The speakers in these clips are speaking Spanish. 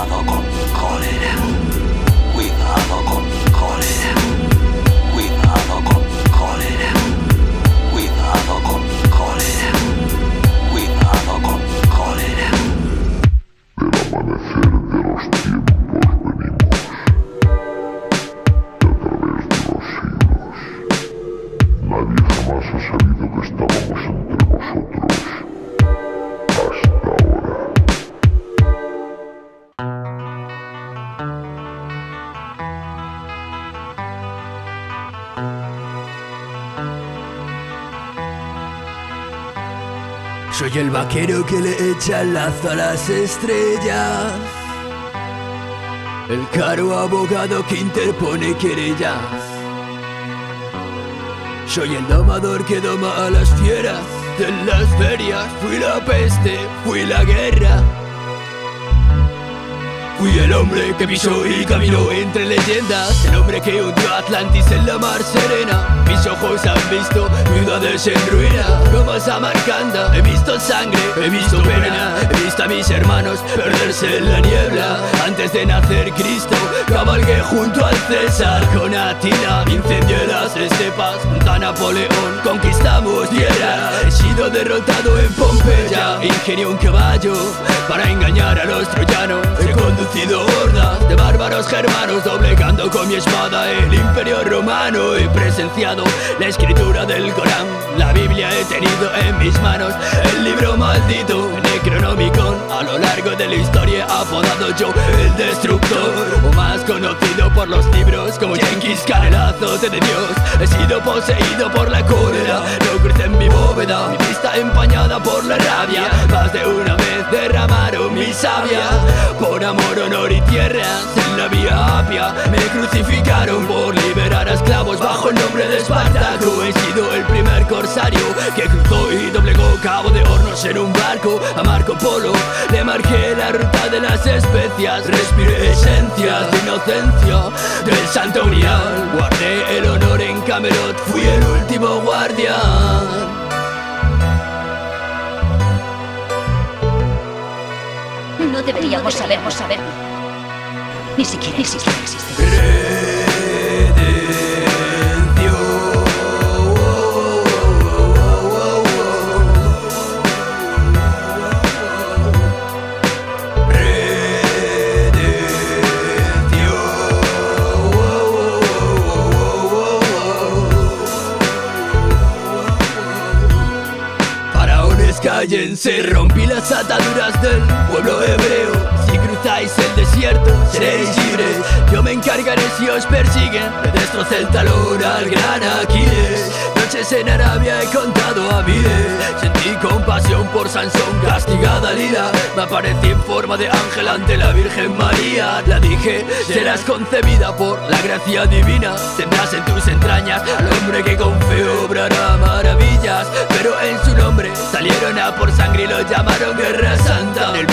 Cuidado con cólera. Cuidado con cólera. Cuidado con cólera. Cuidado con cólera. Cuidado con cólera. Del amanecer de los tiempos venimos, y a través de los siglos. Nadie jamás ha sabido que estábamos entre vosotros hasta ahora. Soy el vaquero que le echa el lazo a las estrellas, el caro abogado que interpone querellas. Soy el domador que doma a las fieras de las ferias. Fui la peste, fui la guerra. Fui el hombre que pisó y caminó entre leyendas, el hombre que hundió Atlantis en la mar serena. Mis ojos han visto ciudades en ruina, Roma Samarcanda. He visto sangre, he visto pena, he visto a mis hermanos perderse en la niebla. Antes de nacer Cristo, cabalgué junto al César con Atila. Incendié las estepas junto a Napoleón, conquistamos tierra. He sido derrotado en Pompeya, ingenié un caballo para engañar a los troyanos. He conducido hordas de bárbaros germanos, doblegando con mi espada el imperio romano. He presenciado la escritura del Corán, la Biblia he tenido en mis manos, el libro maldito Necronomicon. A lo largo de la historia apodado yo el destructor, o más conocido por los libros como Genghis Khan, el azote de Dios. He sido poseído por la cólera, no crucé en mi bóveda, mi vista empañada por la rabia. Más de una vez derramaron mi savia, por amor, honor y tierras en la vía Apia. Me crucificaron por liberar a esclavos bajo el nombre de Espartaco. He sido el primer corsario que cruzó y doblegó Cabo de Hornos en un barco. A Marco Polo le marqué la ruta de las especias, respiré esencias de inocencia del santo grial. Guardé el honor en Camelot, fui el último guardián. No deberíamos saber. Ni siquiera existe. Cállense, rompí las ataduras del pueblo hebreo. Si cruzáis el desierto, seréis libres. Yo me encargaré si os persiguen. Le destrocé el talón al gran Aquiles. Noches en Arabia he contado a miles. Sentí compasión por Sansón, castigada Lila. Me aparecí en forma de ángel ante la Virgen María. La dije, serás concebida por la gracia divina. Tendrás en tus entrañas al hombre que con fe obrará maravillas. Pero en su nombre salieron a por sangre y lo llamaron Guerra Santa. En el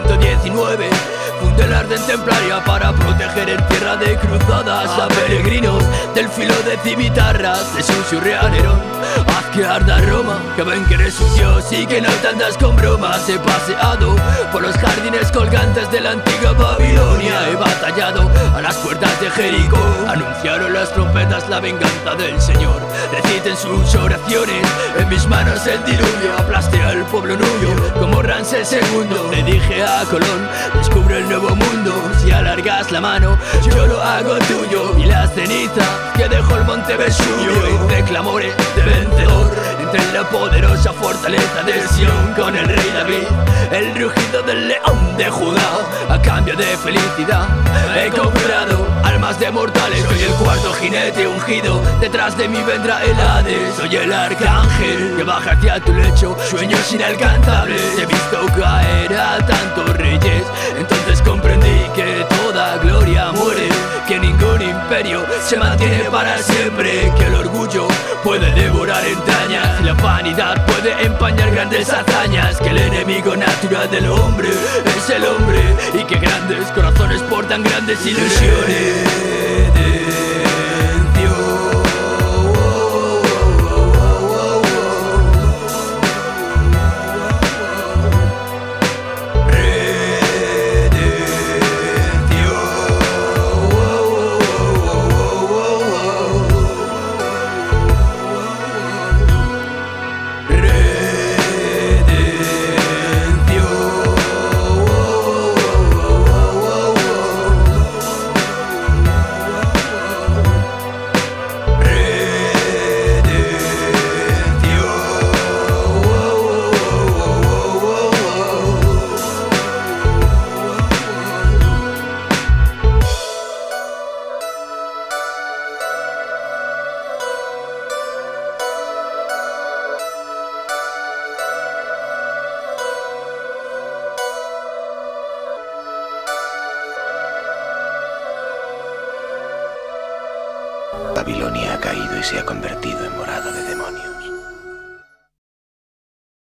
1119 fundé la Orden Templaria para proteger en tierra de cruzadas a peregrinos del filo de cimitarras de Sussurrean Nerón. Haz que arda Roma, que ven que eres un dios y que no te andas con bromas. He paseado por los jardines colgantes de la antigua Babilonia. He batallado a las puertas de Jericó. Anunciaron las trompetas la venganza del Señor. Reciten sus oraciones, en mis manos el diluvio. Aplasté al pueblo nubio como Ramsés II. Le dije a Colón, descubre el nuevo mundo. Si alargas la mano, yo lo hago tuyo. Y las cenizas que dejó el monte Vesubio. Hice clamores de vencedor entre la poderosa fortaleza de Sion. Con el rey David, el rugido del león de Judá. A cambio de felicidad he comprado almas de mortales. Soy el cuarto jinete ungido, detrás de mí vendrá el Hades. Soy el arcángel que baja hacia tu lecho, sueños inalcanzables. He visto caer a tantos reyes, entonces comprendí que toda gloria muere, que ningún imperio se mantiene para siempre, que el orgullo puede devorar entrañas y la vanidad puede empañar grandes hazañas, que el enemigo natural del hombre es el hombre y que grandes corazones portan grandes ilusiones. Babilonia ha caído y se ha convertido en morada de demonios.